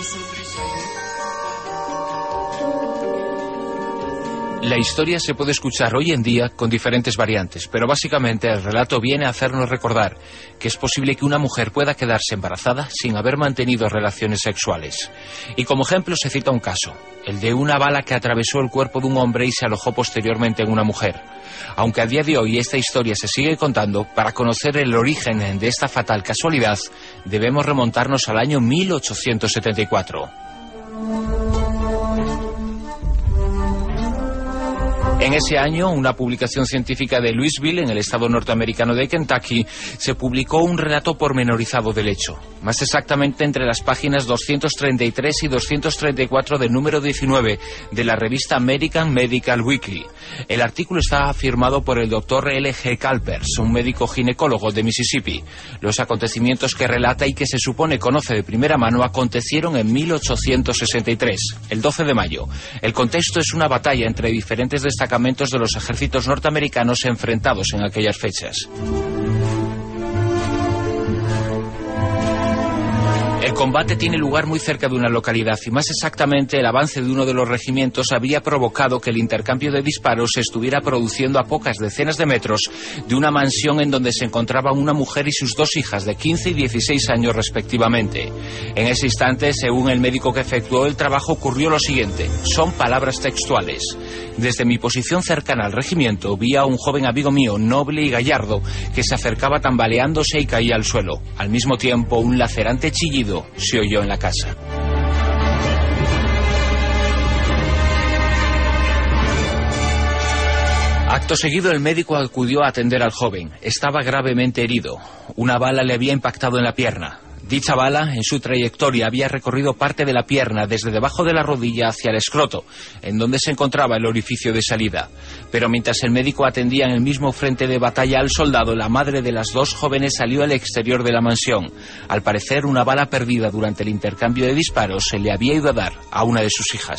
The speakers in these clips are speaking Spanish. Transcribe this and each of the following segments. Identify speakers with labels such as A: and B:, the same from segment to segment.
A: La historia se puede escuchar hoy en día con diferentes variantes, pero básicamente el relato viene a hacernos recordar que es posible que una mujer pueda quedarse embarazada sin haber mantenido relaciones sexuales. Y como ejemplo se cita un caso, el de una bala que atravesó el cuerpo de un hombre y se alojó posteriormente en una mujer. Aunque a día de hoy esta historia se sigue contando, para conocer el origen de esta fatal casualidad debemos remontarnos al año 1874. En ese año, una publicación científica de Louisville, en el estado norteamericano de Kentucky, se publicó un relato pormenorizado del hecho. Más exactamente entre las páginas 233 y 234 del número 19 de la revista American Medical Weekly. El artículo estaba firmado por el Dr. L.G. Calpers, un médico ginecólogo de Mississippi. Los acontecimientos que relata y que se supone conoce de primera mano acontecieron en 1863, el 12 de mayo. El contexto es una batalla entre diferentes destacamentos de los ejércitos norteamericanos enfrentados en aquellas fechas. El combate tiene lugar muy cerca de una localidad y más exactamente el avance de uno de los regimientos había provocado que el intercambio de disparos se estuviera produciendo a pocas decenas de metros de una mansión en donde se encontraban una mujer y sus dos hijas de 15 y 16 años respectivamente. En ese instante, según el médico que efectuó el trabajo, ocurrió lo siguiente. Son palabras textuales. Desde mi posición cercana al regimiento vi a un joven amigo mío, noble y gallardo, que se acercaba tambaleándose y caía al suelo. Al mismo tiempo, un lacerante chillido se oyó en la casa. Acto seguido, el médico acudió a atender al joven. Estaba gravemente herido. Una bala le había impactado en la pierna. Dicha bala, en su trayectoria, había recorrido parte de la pierna desde debajo de la rodilla hacia el escroto, en donde se encontraba el orificio de salida. Pero mientras el médico atendía en el mismo frente de batalla al soldado, la madre de las dos jóvenes salió al exterior de la mansión. Al parecer, una bala perdida durante el intercambio de disparos se le había ido a dar a una de sus hijas.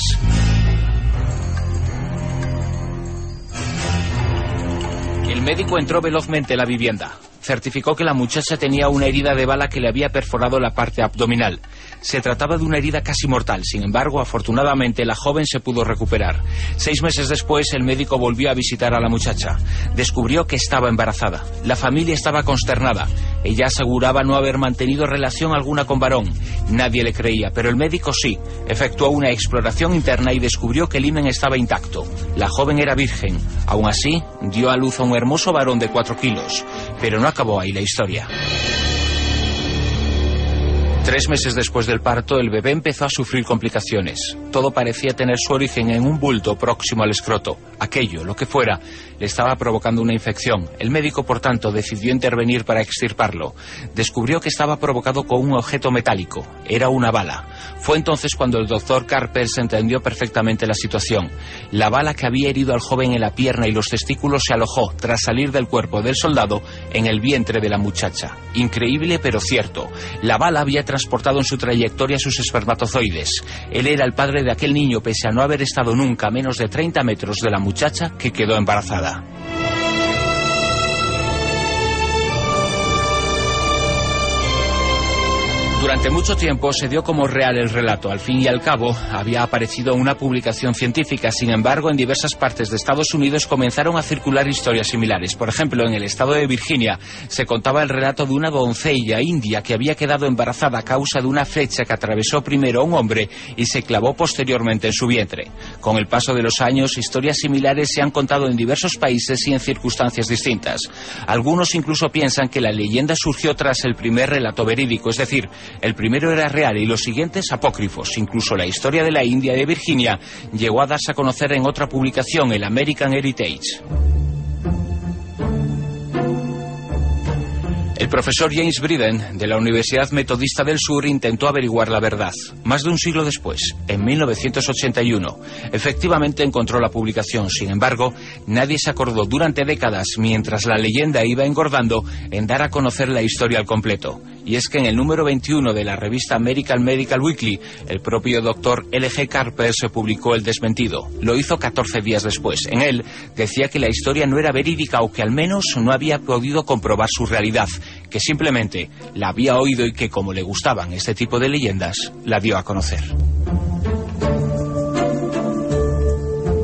A: El médico entró velozmente en la vivienda. Certificó que la muchacha tenía una herida de bala que le había perforado la parte abdominal. Se trataba de una herida casi mortal. Sin embargo, afortunadamente, la joven se pudo recuperar. 6 meses después, el médico volvió a visitar a la muchacha. Descubrió que estaba embarazada. La familia estaba consternada. Ella aseguraba no haber mantenido relación alguna con varón. Nadie le creía, pero el médico sí. Efectuó una exploración interna y descubrió que el himen estaba intacto. La joven era virgen. Aún así, dio a luz a un hermoso varón de 4 kilos. Pero no acabó ahí la historia. 3 meses después del parto, el bebé empezó a sufrir complicaciones. Todo parecía tener su origen en un bulto próximo al escroto. Aquello, lo que fuera, le estaba provocando una infección. El médico, por tanto, decidió intervenir para extirparlo. Descubrió que estaba provocado con un objeto metálico. Era una bala. Fue entonces cuando el doctor Carpers entendió perfectamente la situación. La bala que había herido al joven en la pierna y los testículos se alojó, tras salir del cuerpo del soldado, en el vientre de la muchacha. Increíble, pero cierto. La bala había transportado en su trayectoria sus espermatozoides. Él era el padre de aquel niño, pese a no haber estado nunca a menos de 30 metros de la muchacha que quedó embarazada. Durante mucho tiempo se dio como real el relato. Al fin y al cabo, había aparecido una publicación científica. Sin embargo, en diversas partes de Estados Unidos comenzaron a circular historias similares. Por ejemplo, en el estado de Virginia se contaba el relato de una doncella india que había quedado embarazada a causa de una flecha que atravesó primero a un hombre y se clavó posteriormente en su vientre. Con el paso de los años, historias similares se han contado en diversos países y en circunstancias distintas. Algunos incluso piensan que la leyenda surgió tras el primer relato verídico, es decir, el primero era real y los siguientes apócrifos. Incluso la historia de la India y de Virginia llegó a darse a conocer en otra publicación, el American Heritage. El profesor James Briden, de la Universidad Metodista del Sur, intentó averiguar la verdad. Más de un siglo después, en 1981, efectivamente encontró la publicación. Sin embargo, nadie se acordó durante décadas, mientras la leyenda iba engordando, en dar a conocer la historia al completo. Y es que en el número 21 de la revista American Medical Weekly, el propio doctor L.G. Carper se publicó el desmentido. Lo hizo 14 días después. En él decía que la historia no era verídica o que al menos no había podido comprobar su realidad, que simplemente la había oído y que, como le gustaban este tipo de leyendas, la dio a conocer.